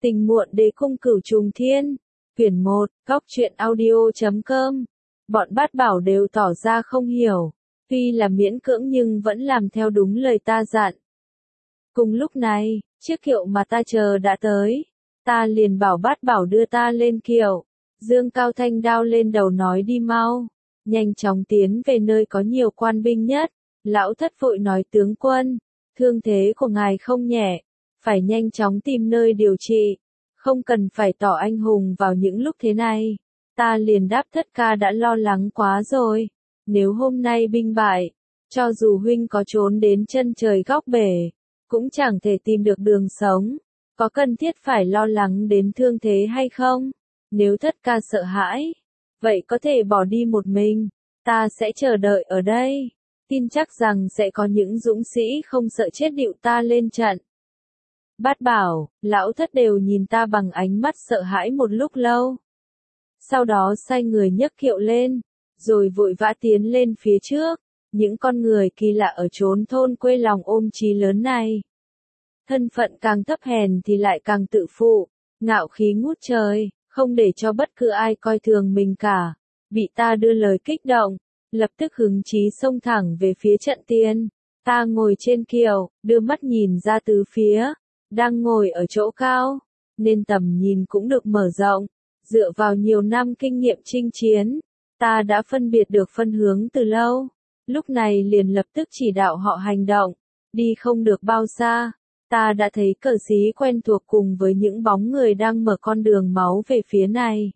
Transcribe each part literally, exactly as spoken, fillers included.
Tình muộn đế cung cửu trùng thiên. Quyển một, góc truyện audio chấm com. Bọn bát bảo đều tỏ ra không hiểu. Tuy là miễn cưỡng nhưng vẫn làm theo đúng lời ta dặn. Cùng lúc này, chiếc kiệu mà ta chờ đã tới. Ta liền bảo bát bảo đưa ta lên kiệu. Dương cao thanh đao lên đầu nói đi mau. Nhanh chóng tiến về nơi có nhiều quan binh nhất. Lão thất vội nói tướng quân. Thương thế của ngài không nhẹ. Phải nhanh chóng tìm nơi điều trị. Không cần phải tỏ anh hùng vào những lúc thế này. Ta liền đáp thất ca đã lo lắng quá rồi. Nếu hôm nay binh bại, cho dù huynh có trốn đến chân trời góc bể, cũng chẳng thể tìm được đường sống. Có cần thiết phải lo lắng đến thương thế hay không? Nếu thất ca sợ hãi, vậy có thể bỏ đi một mình. Ta sẽ chờ đợi ở đây. Tin chắc rằng sẽ có những dũng sĩ không sợ chết điệu ta lên trận. Bát bảo, lão thất đều nhìn ta bằng ánh mắt sợ hãi một lúc lâu. Sau đó sai người nhấc kiệu lên, rồi vội vã tiến lên phía trước. Những con người kỳ lạ ở chốn thôn quê lòng ôm chí lớn này. Thân phận càng thấp hèn thì lại càng tự phụ, ngạo khí ngút trời, không để cho bất cứ ai coi thường mình cả. Bị ta đưa lời kích động, lập tức hứng chí xông thẳng về phía trận tiên. Ta ngồi trên kiệu, đưa mắt nhìn ra tứ phía. Đang ngồi ở chỗ cao, nên tầm nhìn cũng được mở rộng. Dựa vào nhiều năm kinh nghiệm chinh chiến, ta đã phân biệt được phân hướng từ lâu. Lúc này liền lập tức chỉ đạo họ hành động. Đi không được bao xa, ta đã thấy cờ xí quen thuộc cùng với những bóng người đang mở con đường máu về phía này.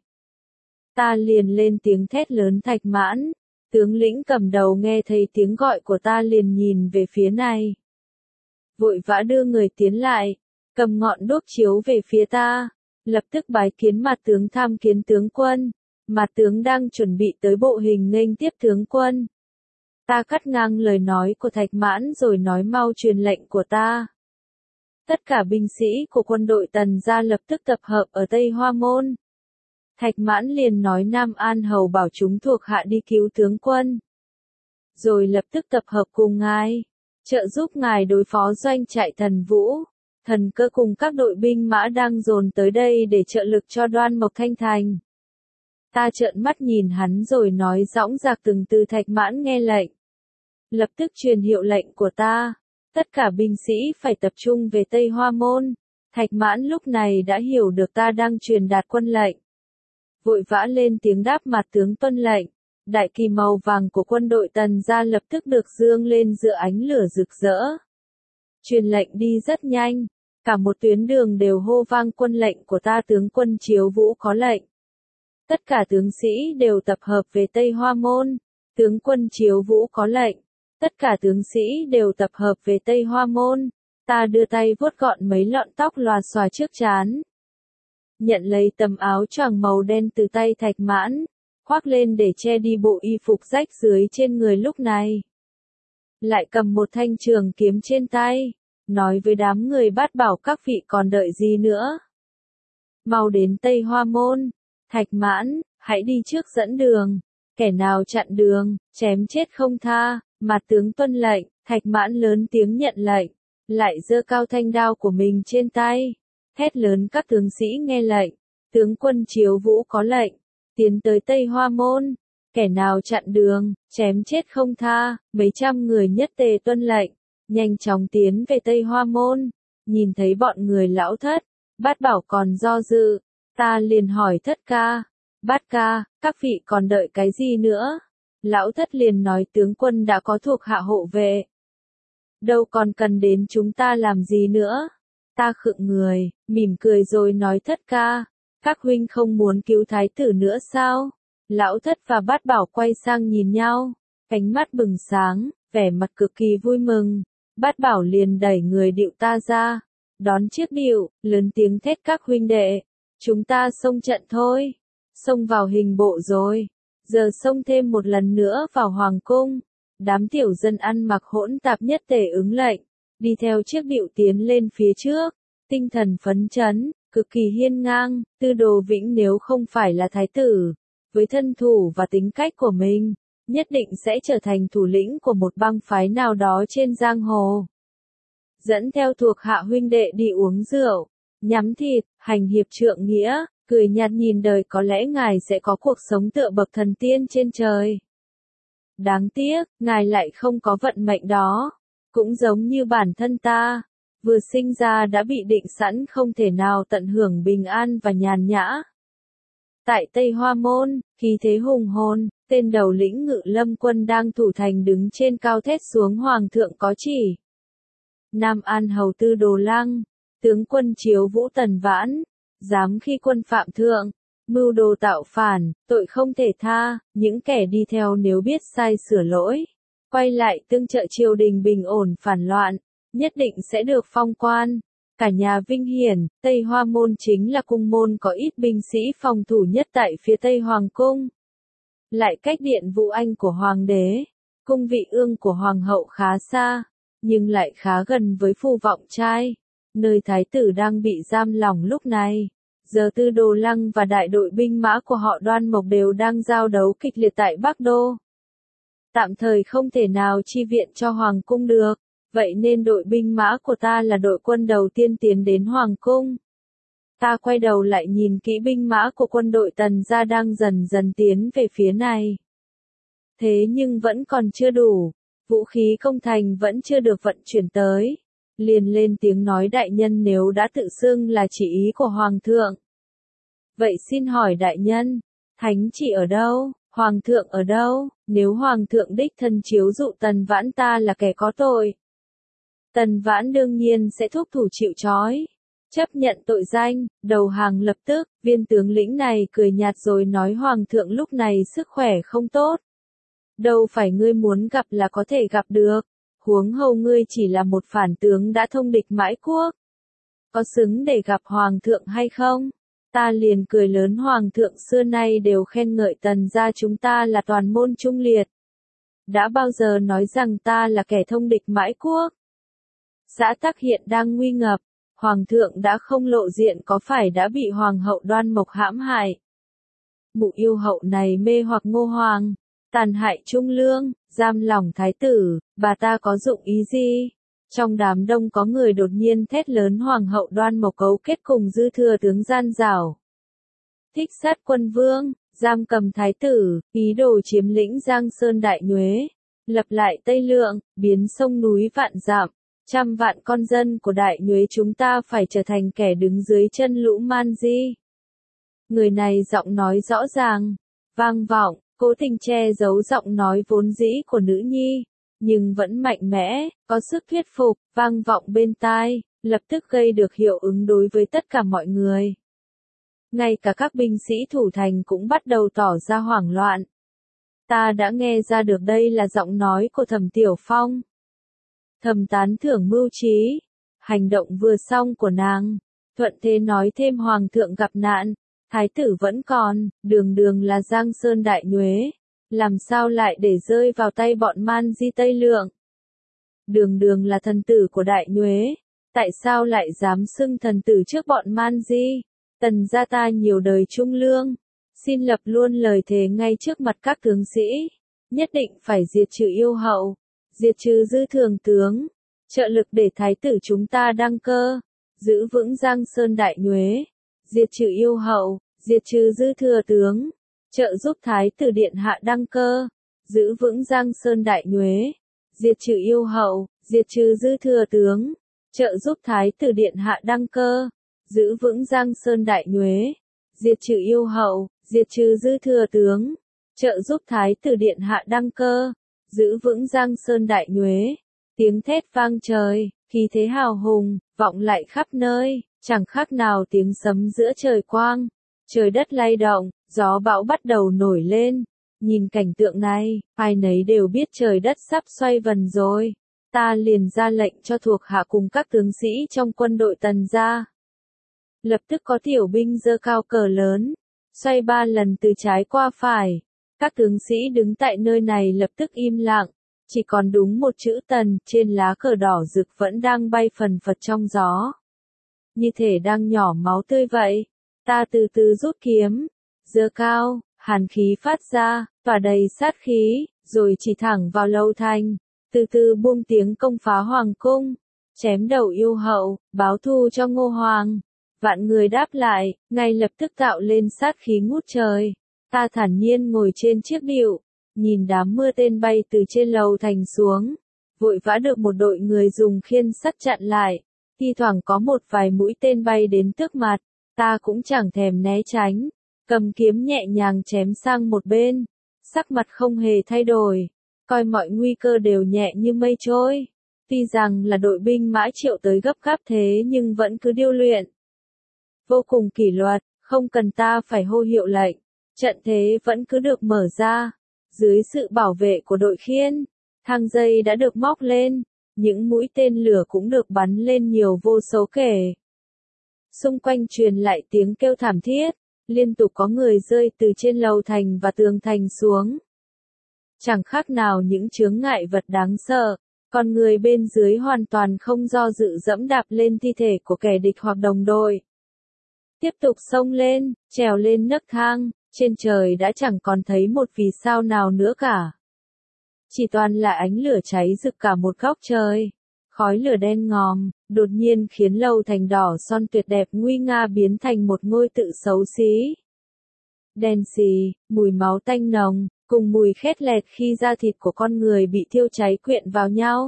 Ta liền lên tiếng thét lớn Thạch Mãn. Tướng lĩnh cầm đầu nghe thấy tiếng gọi của ta liền nhìn về phía này. Vội vã đưa người tiến lại, cầm ngọn đuốc chiếu về phía ta, lập tức bái kiến mặt tướng tham kiến tướng quân. Mặt tướng đang chuẩn bị tới bộ hình nghênh tiếp tướng quân. Ta cắt ngang lời nói của Thạch Mãn rồi nói mau truyền lệnh của ta. Tất cả binh sĩ của quân đội Tần gia lập tức tập hợp ở Tây Hoa Môn. Thạch Mãn liền nói Nam An Hầu bảo chúng thuộc hạ đi cứu tướng quân. Rồi lập tức tập hợp cùng ngài, trợ giúp ngài đối phó doanh trại Thần Vũ. Thần Cơ cùng các đội binh mã đang dồn tới đây để trợ lực cho Đoan Mộc Thanh Thành. Ta trợn mắt nhìn hắn rồi nói dõng dạc từng từ Thạch Mãn nghe lệnh. Lập tức truyền hiệu lệnh của ta. Tất cả binh sĩ phải tập trung về Tây Hoa Môn. Thạch Mãn lúc này đã hiểu được ta đang truyền đạt quân lệnh. Vội vã lên tiếng đáp mặt tướng tuân lệnh. Đại kỳ màu vàng của quân đội Tần gia lập tức được dương lên giữa ánh lửa rực rỡ. Truyền lệnh đi rất nhanh. Cả một tuyến đường đều hô vang quân lệnh của ta tướng quân Chiếu Vũ có lệnh. Tất cả tướng sĩ đều tập hợp về Tây Hoa Môn. Tướng quân Chiếu Vũ có lệnh. Tất cả tướng sĩ đều tập hợp về Tây Hoa Môn. Ta đưa tay vuốt gọn mấy lọn tóc lòa xòa trước trán. Nhận lấy tấm áo choàng màu đen từ tay Thạch Mãn. Khoác lên để che đi bộ y phục rách dưới trên người lúc này. Lại cầm một thanh trường kiếm trên tay. Nói với đám người bát bảo các vị còn đợi gì nữa. Mau đến Tây Hoa Môn. Thạch Mãn, hãy đi trước dẫn đường. Kẻ nào chặn đường, chém chết không tha. Mặt tướng tuân lệnh. Thạch Mãn lớn tiếng nhận lệnh. Lại giơ cao thanh đao của mình trên tay. Hét lớn các tướng sĩ nghe lệnh. Tướng quân Chiếu Vũ có lệnh. Tiến tới Tây Hoa Môn. Kẻ nào chặn đường, chém chết không tha. Mấy trăm người nhất tề tuân lệnh. Nhanh chóng tiến về Tây Hoa Môn. Nhìn thấy bọn người lão thất. Bát bảo còn do dự. Ta liền hỏi thất ca. Bát ca, các vị còn đợi cái gì nữa? Lão thất liền nói tướng quân đã có thuộc hạ hộ vệ. Đâu còn cần đến chúng ta làm gì nữa? Ta khựng người, mỉm cười rồi nói thất ca. Các huynh không muốn cứu thái tử nữa sao? Lão thất và bát bảo quay sang nhìn nhau. Ánh mắt bừng sáng, vẻ mặt cực kỳ vui mừng. Bát bảo liền đẩy người điệu ta ra. Đón chiếc điệu, lớn tiếng thét các huynh đệ. Chúng ta xông trận thôi. Xông vào hình bộ rồi. Giờ xông thêm một lần nữa vào hoàng cung. Đám tiểu dân ăn mặc hỗn tạp nhất tề ứng lệnh. Đi theo chiếc điệu tiến lên phía trước. Tinh thần phấn chấn, cực kỳ hiên ngang. Tư Đồ Vĩnh nếu không phải là thái tử, với thân thủ và tính cách của mình, nhất định sẽ trở thành thủ lĩnh của một bang phái nào đó trên giang hồ. Dẫn theo thuộc hạ huynh đệ đi uống rượu. nhắm thịt, hành hiệp trượng nghĩa, cười nhạt nhìn đời, có lẽ ngài sẽ có cuộc sống tựa bậc thần tiên trên trời. Đáng tiếc, ngài lại không có vận mệnh đó. Cũng giống như bản thân ta, vừa sinh ra đã bị định sẵn không thể nào tận hưởng bình an và nhàn nhã. Tại Tây Hoa Môn, khí thế hùng hồn, tên đầu lĩnh Ngự Lâm quân đang thủ thành đứng trên cao thét xuống hoàng thượng có chỉ. Nam An hầu tư Đồ Lăng, tướng quân Chiếu Vũ Tần Vãn, dám khi quân phạm thượng, mưu đồ tạo phản, tội không thể tha, những kẻ đi theo nếu biết sai sửa lỗi, quay lại tương trợ triều đình bình ổn phản loạn, nhất định sẽ được phong quan. Cả nhà vinh hiển, Tây Hoa Môn chính là cung môn có ít binh sĩ phòng thủ nhất tại phía Tây Hoàng Cung. Lại cách điện Vũ Anh của Hoàng đế, cung vị ương của Hoàng hậu khá xa, nhưng lại khá gần với Phù Vọng Trai, nơi thái tử đang bị giam lỏng lúc này. Giờ Tư Đồ Lăng và đại đội binh mã của họ Đoan Mộc đều đang giao đấu kịch liệt tại Bắc Đô. Tạm thời không thể nào chi viện cho Hoàng Cung được, vậy nên đội binh mã của ta là đội quân đầu tiên tiến đến Hoàng Cung. Ta quay đầu lại nhìn kỹ binh mã của quân đội Tần gia đang dần dần tiến về phía này. Thế nhưng vẫn còn chưa đủ, vũ khí công thành vẫn chưa được vận chuyển tới. Liền lên tiếng nói đại nhân nếu đã tự xưng là chỉ ý của Hoàng thượng. Vậy xin hỏi đại nhân, thánh chỉ ở đâu, Hoàng thượng ở đâu, nếu Hoàng thượng đích thân chiếu dụ Tần Vãn ta là kẻ có tội. Tần Vãn đương nhiên sẽ thúc thủ chịu trói, chấp nhận tội danh, đầu hàng lập tức. Viên tướng lĩnh này cười nhạt rồi nói Hoàng thượng lúc này sức khỏe không tốt. Đâu phải ngươi muốn gặp là có thể gặp được. Huống hồ ngươi chỉ là một phản tướng đã thông địch mãi quốc. Có xứng để gặp Hoàng thượng hay không? Ta liền cười lớn Hoàng thượng xưa nay đều khen ngợi Tần gia chúng ta là toàn môn trung liệt. Đã bao giờ nói rằng ta là kẻ thông địch mãi quốc? Xã Tắc hiện đang nguy ngập, Hoàng thượng đã không lộ diện có phải đã bị Hoàng hậu Đoan Mộc hãm hại? Mụ yêu hậu này mê hoặc Ngô Hoàng, tàn hại Trung Lương, giam lỏng thái tử, bà ta có dụng ý gì? Trong đám đông có người đột nhiên thét lớn Hoàng hậu Đoan Mộc cấu kết cùng dư thừa tướng gian giảo. Thích sát quân vương, giam cầm thái tử, ý đồ chiếm lĩnh Giang Sơn Đại Nhuế, lập lại Tây Lượng, biến sông núi vạn dặm. Trăm vạn con dân của Đại Nhuế chúng ta phải trở thành kẻ đứng dưới chân lũ man di. Người này giọng nói rõ ràng, vang vọng, cố tình che giấu giọng nói vốn dĩ của nữ nhi, nhưng vẫn mạnh mẽ, có sức thuyết phục, vang vọng bên tai, lập tức gây được hiệu ứng đối với tất cả mọi người. Ngay cả các binh sĩ thủ thành cũng bắt đầu tỏ ra hoảng loạn. Ta đã nghe ra được đây là giọng nói của Thẩm Tiểu Phong. Thầm tán thưởng mưu trí, hành động vừa xong của nàng, thuận thế nói thêm Hoàng thượng gặp nạn, thái tử vẫn còn, đường đường là Giang Sơn Đại Nhuế, làm sao lại để rơi vào tay bọn man di Tây Lượng. Đường đường là thần tử của Đại Nhuế, tại sao lại dám xưng thần tử trước bọn man di? Tần gia ta nhiều đời trung lương, xin lập luôn lời thề ngay trước mặt các tướng sĩ, nhất định phải diệt trừ yêu hậu. Diệt trừ dư thường tướng, trợ lực để thái tử chúng ta đăng cơ, giữ vững Giang Sơn Đại Nhuế, diệt trừ yêu hậu, diệt trừ dư thừa tướng, trợ giúp thái tử điện hạ đăng cơ, giữ vững Giang Sơn Đại Nhuế, diệt trừ yêu hậu, diệt trừ dư thừa tướng, trợ giúp thái tử điện hạ đăng cơ, giữ vững Giang Sơn Đại Nhuế, diệt trừ yêu hậu, diệt trừ dư thừa tướng, trợ giúp thái tử điện hạ đăng cơ. Giữ vững Giang Sơn Đại Nhuế, tiếng thét vang trời, khí thế hào hùng, vọng lại khắp nơi, chẳng khác nào tiếng sấm giữa trời quang, trời đất lay động, gió bão bắt đầu nổi lên, nhìn cảnh tượng này, ai nấy đều biết trời đất sắp xoay vần rồi, ta liền ra lệnh cho thuộc hạ cùng các tướng sĩ trong quân đội Tần gia. Lập tức có tiểu binh giơ cao cờ lớn, xoay ba lần từ trái qua phải. Các tướng sĩ đứng tại nơi này lập tức im lặng, chỉ còn đúng một chữ Tần trên lá cờ đỏ rực vẫn đang bay phần phật trong gió. Như thể đang nhỏ máu tươi vậy, ta từ từ rút kiếm, giơ cao, hàn khí phát ra, tỏa đầy sát khí, rồi chỉ thẳng vào Lâu Thành, từ từ buông tiếng công phá Hoàng Cung, chém đầu yêu hậu, báo thù cho Ngô Hoàng. Vạn người đáp lại, ngay lập tức tạo lên sát khí ngút trời. Ta thản nhiên ngồi trên chiếc điệu, nhìn đám mưa tên bay từ trên lầu thành xuống. Vội vã được một đội người dùng khiên sắt chặn lại. Thi thoảng có một vài mũi tên bay đến trước mặt, ta cũng chẳng thèm né tránh. Cầm kiếm nhẹ nhàng chém sang một bên. Sắc mặt không hề thay đổi. Coi mọi nguy cơ đều nhẹ như mây trôi. Tuy rằng là đội binh mã triệu tới gấp gáp thế nhưng vẫn cứ điêu luyện. Vô cùng kỷ luật, không cần ta phải hô hiệu lệnh. Trận thế vẫn cứ được mở ra. Dưới sự bảo vệ của đội khiên, thang dây đã được móc lên. Những mũi tên lửa cũng được bắn lên nhiều vô số kể. Xung quanh truyền lại tiếng kêu thảm thiết. Liên tục có người rơi từ trên lầu thành và tường thành xuống. Chẳng khác nào những chướng ngại vật đáng sợ. Còn người bên dưới hoàn toàn không do dự dẫm đạp lên thi thể của kẻ địch hoặc đồng đội. Tiếp tục xông lên, trèo lên nấc thang, trên trời đã chẳng còn thấy một vì sao nào nữa cả. Chỉ toàn là ánh lửa cháy rực cả một góc trời. Khói lửa đen ngòm, đột nhiên khiến lầu thành đỏ son tuyệt đẹp nguy nga biến thành một ngôi tự xấu xí. Đen xì, mùi máu tanh nồng, cùng mùi khét lẹt khi da thịt của con người bị thiêu cháy quyện vào nhau.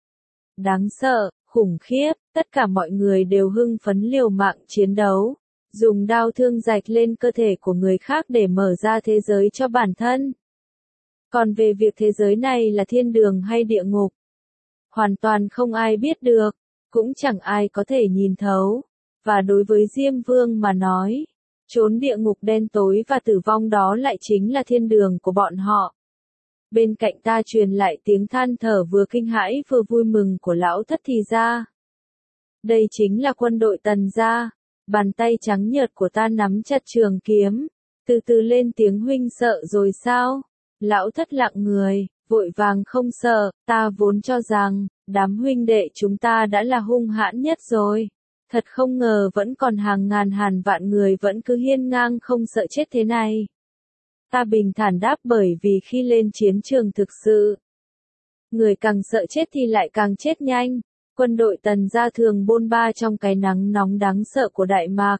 Đáng sợ, khủng khiếp, tất cả mọi người đều hưng phấn liều mạng chiến đấu, dùng đao thương rạch lên cơ thể của người khác để mở ra thế giới cho bản thân. Còn về việc thế giới này là thiên đường hay địa ngục, hoàn toàn không ai biết được, cũng chẳng ai có thể nhìn thấu. Và đối với Diêm Vương mà nói, chốn địa ngục đen tối và tử vong đó lại chính là thiên đường của bọn họ. Bên cạnh ta truyền lại tiếng than thở vừa kinh hãi vừa vui mừng của lão thất thì ra. Đây chính là quân đội Tần gia. Bàn tay trắng nhợt của ta nắm chặt trường kiếm, từ từ lên tiếng huynh sợ rồi sao? Lão thất lặng người, vội vàng không sợ, ta vốn cho rằng, đám huynh đệ chúng ta đã là hung hãn nhất rồi. Thật không ngờ vẫn còn hàng ngàn hàng vạn người vẫn cứ hiên ngang không sợ chết thế này. Ta bình thản đáp bởi vì khi lên chiến trường thực sự, người càng sợ chết thì lại càng chết nhanh. Quân đội Tần gia thường bôn ba trong cái nắng nóng đáng sợ của Đại Mạc.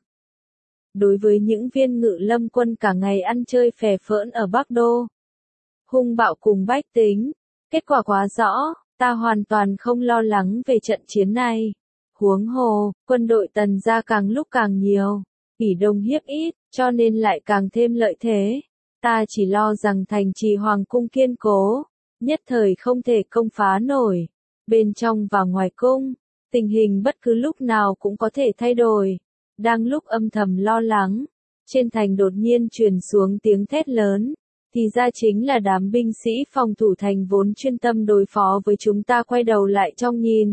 Đối với những viên ngự lâm quân cả ngày ăn chơi phè phỡn ở Bắc Đô, hung bạo cùng bách tính, kết quả quá rõ, ta hoàn toàn không lo lắng về trận chiến này. Huống hồ, quân đội Tần gia càng lúc càng nhiều, ỷ đông hiếp ít, cho nên lại càng thêm lợi thế. Ta chỉ lo rằng thành trì hoàng cung kiên cố, nhất thời không thể công phá nổi. Bên trong và ngoài cung, tình hình bất cứ lúc nào cũng có thể thay đổi. Đang lúc âm thầm lo lắng, trên thành đột nhiên truyền xuống tiếng thét lớn, thì ra chính là đám binh sĩ phòng thủ thành vốn chuyên tâm đối phó với chúng ta quay đầu lại trong nhìn.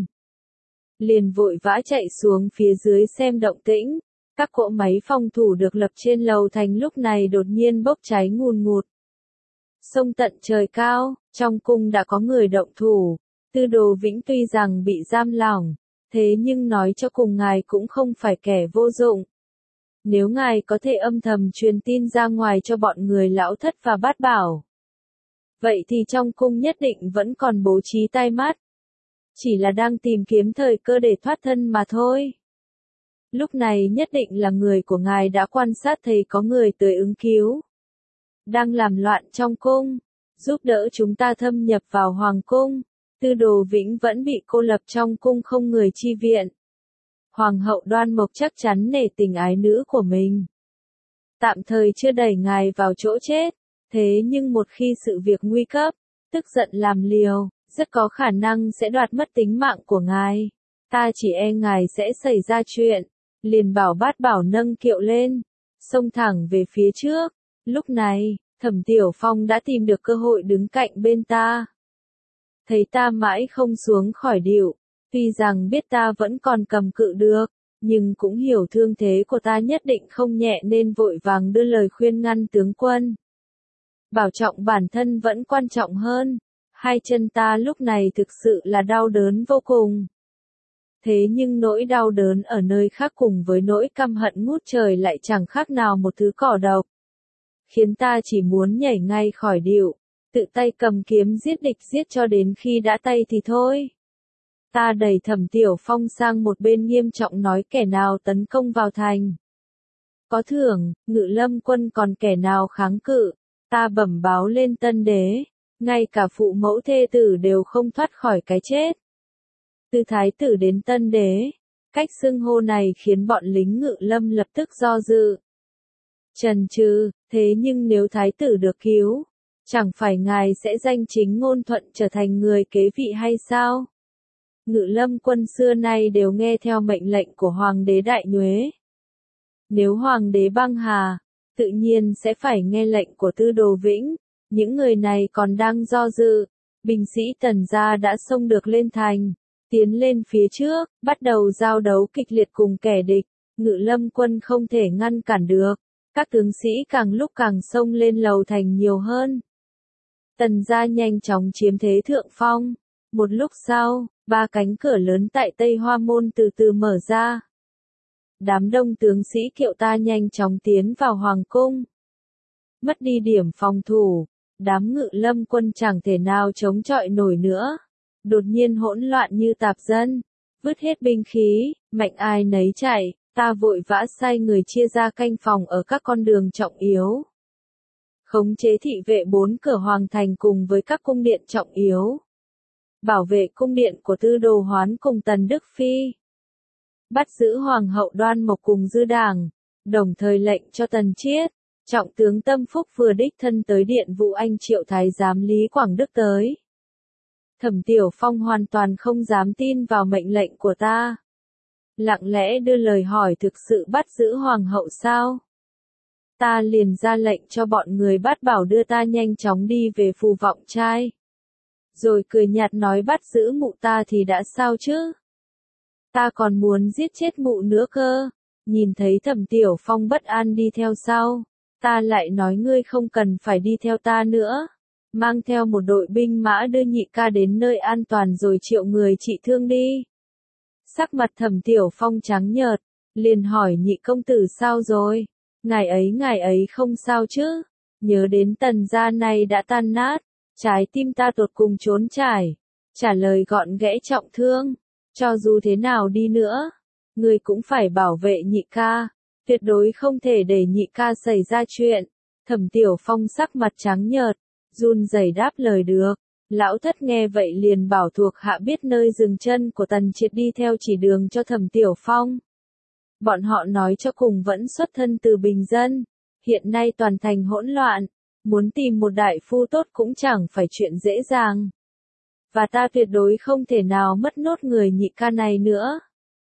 Liền vội vã chạy xuống phía dưới xem động tĩnh, các cỗ máy phòng thủ được lập trên lầu thành lúc này đột nhiên bốc cháy ngùn ngụt. Sông tận trời cao, trong cung đã có người động thủ. Tư Đồ Vĩnh tuy rằng bị giam lỏng, thế nhưng nói cho cùng ngài cũng không phải kẻ vô dụng. Nếu ngài có thể âm thầm truyền tin ra ngoài cho bọn người lão thất và bát bảo, vậy thì trong cung nhất định vẫn còn bố trí tai mắt. Chỉ là đang tìm kiếm thời cơ để thoát thân mà thôi. Lúc này nhất định là người của ngài đã quan sát thấy có người tới ứng cứu, đang làm loạn trong cung, giúp đỡ chúng ta thâm nhập vào hoàng cung. Tư Đồ Vĩnh vẫn bị cô lập trong cung không người chi viện. Hoàng hậu Đoan Mộc chắc chắn nể tình ái nữ của mình, tạm thời chưa đẩy ngài vào chỗ chết, thế nhưng một khi sự việc nguy cấp, tức giận làm liều, rất có khả năng sẽ đoạt mất tính mạng của ngài. Ta chỉ e ngài sẽ xảy ra chuyện, liền bảo bát bảo nâng kiệu lên, xông thẳng về phía trước. Lúc này, Thẩm Tiểu Phong đã tìm được cơ hội đứng cạnh bên ta. Thấy ta mãi không xuống khỏi điệu, tuy rằng biết ta vẫn còn cầm cự được, nhưng cũng hiểu thương thế của ta nhất định không nhẹ nên vội vàng đưa lời khuyên ngăn tướng quân. Bảo trọng bản thân vẫn quan trọng hơn, hai chân ta lúc này thực sự là đau đớn vô cùng. Thế nhưng nỗi đau đớn ở nơi khác cùng với nỗi căm hận ngút trời lại chẳng khác nào một thứ cỏ độc, khiến ta chỉ muốn nhảy ngay khỏi điệu, tự tay cầm kiếm giết địch giết cho đến khi đã tay thì thôi. Ta đẩy Thẩm Tiểu Phong sang một bên nghiêm trọng nói kẻ nào tấn công vào thành. Có thưởng, Ngự Lâm quân còn kẻ nào kháng cự, ta bẩm báo lên Tân Đế, ngay cả phụ mẫu thê tử đều không thoát khỏi cái chết. Từ Thái tử đến Tân Đế, cách xưng hô này khiến bọn lính Ngự Lâm lập tức do dự. Chần chừ, thế nhưng nếu Thái tử được cứu, chẳng phải ngài sẽ danh chính ngôn thuận trở thành người kế vị hay sao? Ngự Lâm quân xưa nay đều nghe theo mệnh lệnh của Hoàng đế Đại Nhuế. Nếu Hoàng đế băng hà, tự nhiên sẽ phải nghe lệnh của Tư Đồ Vĩnh. Những người này còn đang do dự, binh sĩ Tần gia đã xông được lên thành, tiến lên phía trước, bắt đầu giao đấu kịch liệt cùng kẻ địch. Ngự Lâm quân không thể ngăn cản được, các tướng sĩ càng lúc càng xông lên lầu thành nhiều hơn. Tần gia nhanh chóng chiếm thế thượng phong. Một lúc sau, ba cánh cửa lớn tại Tây Hoa Môn từ từ mở ra. Đám đông tướng sĩ Kiệu ta nhanh chóng tiến vào hoàng cung. Mất đi điểm phòng thủ, đám Ngự Lâm quân chẳng thể nào chống chọi nổi nữa. Đột nhiên hỗn loạn như tạp dân, vứt hết binh khí, mạnh ai nấy chạy, ta vội vã sai người chia ra canh phòng ở các con đường trọng yếu. Khống chế thị vệ bốn cửa hoàng thành cùng với các cung điện trọng yếu. Bảo vệ cung điện của Tư Đồ Hoán cùng Tần Đức Phi. Bắt giữ Hoàng hậu Đoan Mộc cùng Dư Đảng, đồng thời lệnh cho Tần Chiết, trọng tướng Tâm Phúc vừa đích thân tới điện vụ anh triệu thái giám Lý Quảng Đức tới. Thẩm Tiểu Phong hoàn toàn không dám tin vào mệnh lệnh của ta. Lặng lẽ đưa lời hỏi thực sự bắt giữ Hoàng hậu sao? Ta liền ra lệnh cho bọn người Bát Bảo đưa ta nhanh chóng đi về Phù Vọng Trai. Rồi cười nhạt nói bắt giữ mụ ta thì đã sao chứ? Ta còn muốn giết chết mụ nữa cơ. Nhìn thấy Thẩm Tiểu Phong bất an đi theo sau, ta lại nói ngươi không cần phải đi theo ta nữa. Mang theo một đội binh mã đưa nhị ca đến nơi an toàn rồi triệu người trị thương đi. Sắc mặt Thẩm Tiểu Phong trắng nhợt, liền hỏi nhị công tử sao rồi? Ngài ấy ngài ấy không sao chứ? Nhớ đến Tần gia này đã tan nát, trái tim ta tột cùng trốn trải. Trả lời gọn ghẽ trọng thương, cho dù thế nào đi nữa, người cũng phải bảo vệ nhị ca, tuyệt đối không thể để nhị ca xảy ra chuyện. Thẩm Tiểu Phong sắc mặt trắng nhợt, run rẩy đáp lời được. Lão thất nghe vậy liền bảo thuộc hạ biết nơi dừng chân của Tần Triệt đi theo chỉ đường cho Thẩm Tiểu Phong. Bọn họ nói cho cùng vẫn xuất thân từ bình dân, hiện nay toàn thành hỗn loạn, muốn tìm một đại phu tốt cũng chẳng phải chuyện dễ dàng. Và ta tuyệt đối không thể nào mất nốt người nhị ca này nữa.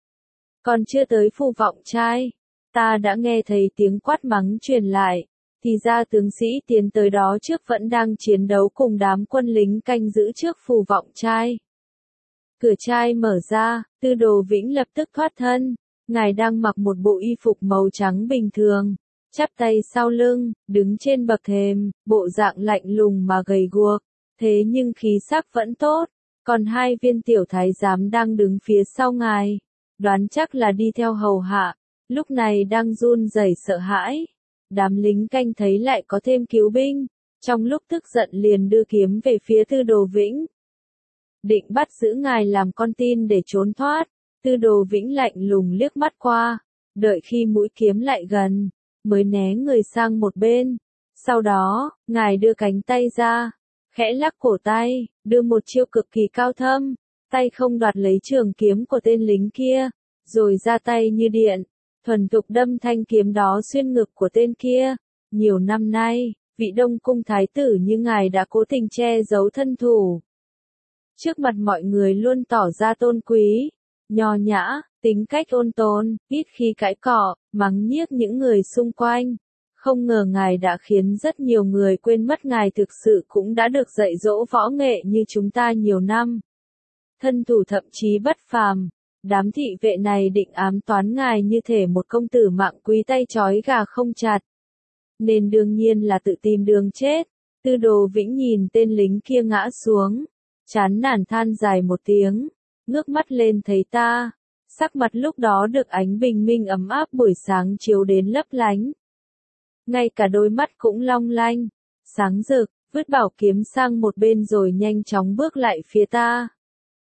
Còn chưa tới Phù Vọng Trai, ta đã nghe thấy tiếng quát mắng truyền lại, thì ra tướng sĩ tiến tới đó trước vẫn đang chiến đấu cùng đám quân lính canh giữ trước Phù Vọng Trai. Cửa trai mở ra, Tư Đồ Vĩnh lập tức thoát thân, ngài đang mặc một bộ y phục màu trắng bình thường, chắp tay sau lưng, đứng trên bậc thềm, bộ dạng lạnh lùng mà gầy guộc, thế nhưng khí sắc vẫn tốt, còn hai viên tiểu thái giám đang đứng phía sau ngài, đoán chắc là đi theo hầu hạ, lúc này đang run rẩy sợ hãi. Đám lính canh thấy lại có thêm cứu binh, trong lúc tức giận liền đưa kiếm về phía Tư Đồ Vĩnh. Định bắt giữ ngài làm con tin để trốn thoát, Tư Đồ Vĩnh lạnh lùng liếc mắt qua, đợi khi mũi kiếm lại gần, mới né người sang một bên. Sau đó, ngài đưa cánh tay ra, khẽ lắc cổ tay, đưa một chiêu cực kỳ cao thâm, tay không đoạt lấy trường kiếm của tên lính kia, rồi ra tay như điện, thuần thục đâm thanh kiếm đó xuyên ngực của tên kia. Nhiều năm nay, vị Đông Cung thái tử như ngài đã cố tình che giấu thân thủ. Trước mặt mọi người luôn tỏ ra tôn quý, nho nhã, tính cách ôn tồn, ít khi cãi cọ, mắng nhiếc những người xung quanh. Không ngờ ngài đã khiến rất nhiều người quên mất ngài thực sự cũng đã được dạy dỗ võ nghệ như chúng ta nhiều năm. Thân thủ thậm chí bất phàm, đám thị vệ này định ám toán ngài như thể một công tử mạng quý tay trói gà không chặt. Nên đương nhiên là tự tìm đường chết. Tư Đồ Vĩnh nhìn tên lính kia ngã xuống, chán nản than dài một tiếng, ngước mắt lên thấy ta, sắc mặt lúc đó được ánh bình minh ấm áp buổi sáng chiếu đến lấp lánh. Ngay cả đôi mắt cũng long lanh, sáng rực, vứt bảo kiếm sang một bên rồi nhanh chóng bước lại phía ta.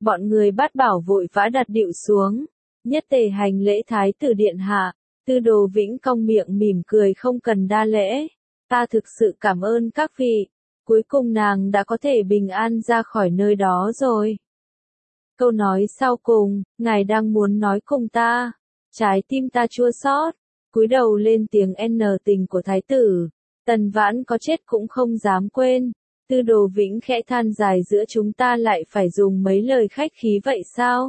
Bọn người bát bảo vội vã đặt điệu xuống. Nhất tề hành lễ thái tử điện hạ. Tư Đồ Vĩnh cong miệng mỉm cười không cần đa lễ. Ta thực sự cảm ơn các vị. Cuối cùng nàng đã có thể bình an ra khỏi nơi đó rồi. Câu nói sau cùng, ngài đang muốn nói cùng ta. Trái tim ta chua xót, cúi đầu lên tiếng N tình của thái tử. Tần Vãn có chết cũng không dám quên. Tư Đồ Vĩnh khẽ than dài giữa chúng ta lại phải dùng mấy lời khách khí vậy sao?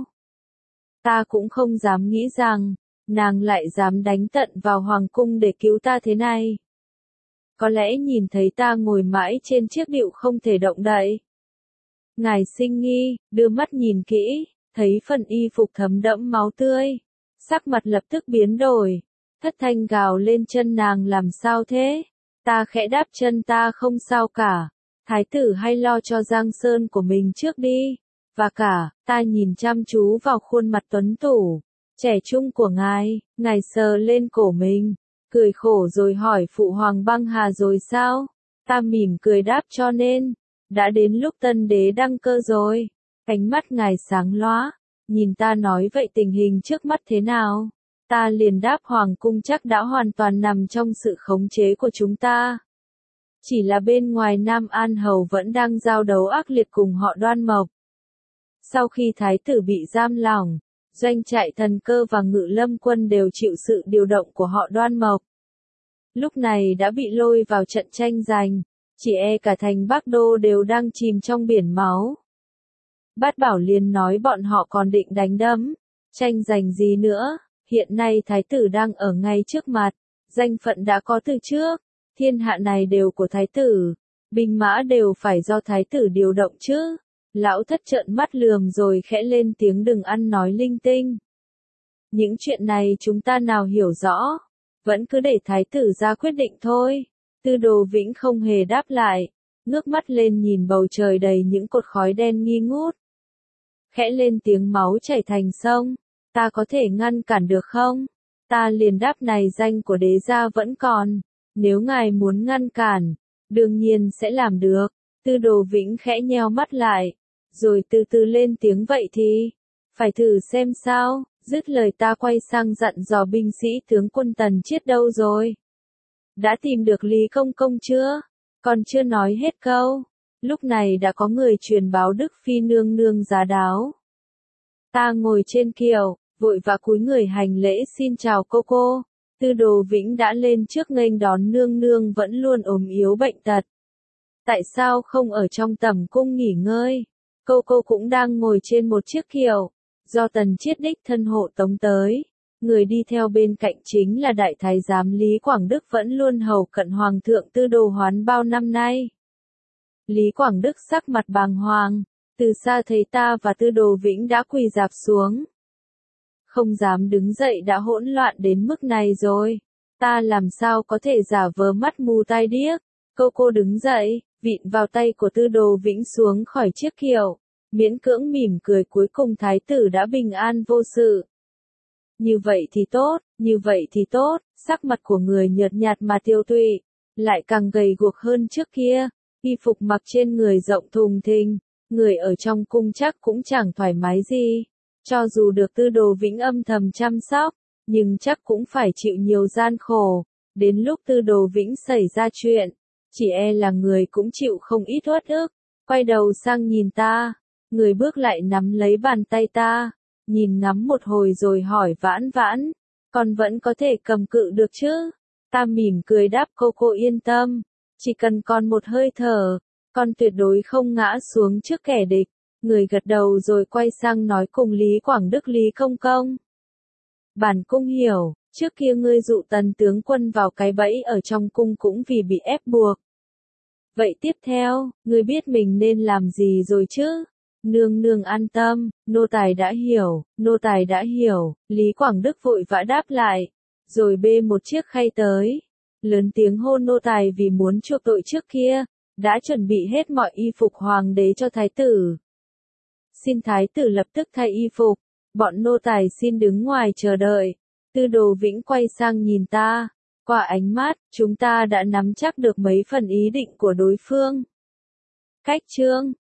Ta cũng không dám nghĩ rằng, nàng lại dám đánh tận vào hoàng cung để cứu ta thế này. Có lẽ nhìn thấy ta ngồi mãi trên chiếc điệu không thể động đậy. Ngài sinh nghi, đưa mắt nhìn kỹ, thấy phần y phục thấm đẫm máu tươi. Sắc mặt lập tức biến đổi. Thất thanh gào lên chân nàng làm sao thế? Ta khẽ đáp chân ta không sao cả. Thái tử hay lo cho Giang Sơn của mình trước đi. Và cả, ta nhìn chăm chú vào khuôn mặt tuấn tủ, trẻ trung của ngài, ngài sờ lên cổ mình, cười khổ rồi hỏi phụ hoàng băng hà rồi sao? Ta mỉm cười đáp cho nên, đã đến lúc tân đế đăng cơ rồi. Ánh mắt ngài sáng lóa, nhìn ta nói vậy tình hình trước mắt thế nào? Ta liền đáp hoàng cung chắc đã hoàn toàn nằm trong sự khống chế của chúng ta. Chỉ là bên ngoài Nam An Hầu vẫn đang giao đấu ác liệt cùng họ Đoan Mộc. Sau khi thái tử bị giam lỏng, doanh trại thần cơ và ngự lâm quân đều chịu sự điều động của họ Đoan Mộc. Lúc này đã bị lôi vào trận tranh giành, chỉ e cả thành Bắc Đô đều đang chìm trong biển máu. Bát Bảo liền nói bọn họ còn định đánh đấm, tranh giành gì nữa, hiện nay thái tử đang ở ngay trước mặt, danh phận đã có từ trước, thiên hạ này đều của thái tử, binh mã đều phải do thái tử điều động chứ. Lão thất trợn mắt lườm rồi khẽ lên tiếng đừng ăn nói linh tinh. Những chuyện này chúng ta nào hiểu rõ, vẫn cứ để thái tử ra quyết định thôi. Tư Đồ Vĩnh không hề đáp lại, ngước mắt lên nhìn bầu trời đầy những cột khói đen nghi ngút. Khẽ lên tiếng máu chảy thành sông, ta có thể ngăn cản được không? Ta liền đáp này danh của đế gia vẫn còn, nếu ngài muốn ngăn cản, đương nhiên sẽ làm được. Tư Đồ Vĩnh khẽ nheo mắt lại, rồi từ từ lên tiếng vậy thì, phải thử xem sao. Dứt lời ta quay sang dặn dò binh sĩ tướng quân Tần Chiết đâu rồi? Đã tìm được Lý Công Công chưa? Còn chưa nói hết câu. Lúc này đã có người truyền báo Đức Phi nương nương giá đáo. Ta ngồi trên kiệu, vội vã cúi người hành lễ xin chào cô cô. Tư Đồ Vĩnh đã lên trước nghênh đón nương nương vẫn luôn ốm yếu bệnh tật. Tại sao không ở trong tẩm cung nghỉ ngơi? Cô cô cũng đang ngồi trên một chiếc kiệu, do Tần Chiết đích thân hộ tống tới. Người đi theo bên cạnh chính là đại thái giám Lý Quảng Đức vẫn luôn hầu cận hoàng thượng Tư Đồ Hoán bao năm nay. Lý Quảng Đức sắc mặt bàng hoàng, từ xa thấy ta và Tư Đồ Vĩnh đã quỳ rạp xuống. Không dám đứng dậy đã hỗn loạn đến mức này rồi. Ta làm sao có thể giả vờ mắt mù tai điếc. Cô cô đứng dậy, vịn vào tay của Tư Đồ Vĩnh xuống khỏi chiếc kiệu, miễn cưỡng mỉm cười cuối cùng thái tử đã bình an vô sự. Như vậy thì tốt, như vậy thì tốt, sắc mặt của người nhợt nhạt mà tiêu tụy, lại càng gầy guộc hơn trước kia, y phục mặc trên người rộng thùng thình, người ở trong cung chắc cũng chẳng thoải mái gì. Cho dù được Tư Đồ Vĩnh âm thầm chăm sóc, nhưng chắc cũng phải chịu nhiều gian khổ. Đến lúc Tư Đồ Vĩnh xảy ra chuyện, chỉ e là người cũng chịu không ít uất ức. Quay đầu sang nhìn ta, người bước lại nắm lấy bàn tay ta, nhìn ngắm một hồi rồi hỏi Vãn Vãn, con vẫn có thể cầm cự được chứ? Ta mỉm cười đáp cô cô yên tâm, chỉ cần còn một hơi thở, con tuyệt đối không ngã xuống trước kẻ địch. Người gật đầu rồi quay sang nói cùng Lý Quảng Đức Lý Công Công. Bản cung hiểu, trước kia ngươi dụ Tần tướng quân vào cái bẫy ở trong cung cũng vì bị ép buộc. Vậy tiếp theo, ngươi biết mình nên làm gì rồi chứ? Nương nương an tâm, nô tài đã hiểu, nô tài đã hiểu. Lý Quảng Đức vội vã đáp lại, rồi bê một chiếc khay tới, lớn tiếng hô nô tài vì muốn chuộc tội trước kia, đã chuẩn bị hết mọi y phục hoàng đế cho thái tử. Xin thái tử lập tức thay y phục, bọn nô tài xin đứng ngoài chờ đợi. Tư Đồ Vĩnh quay sang nhìn ta, qua ánh mắt, chúng ta đã nắm chắc được mấy phần ý định của đối phương. Cách chương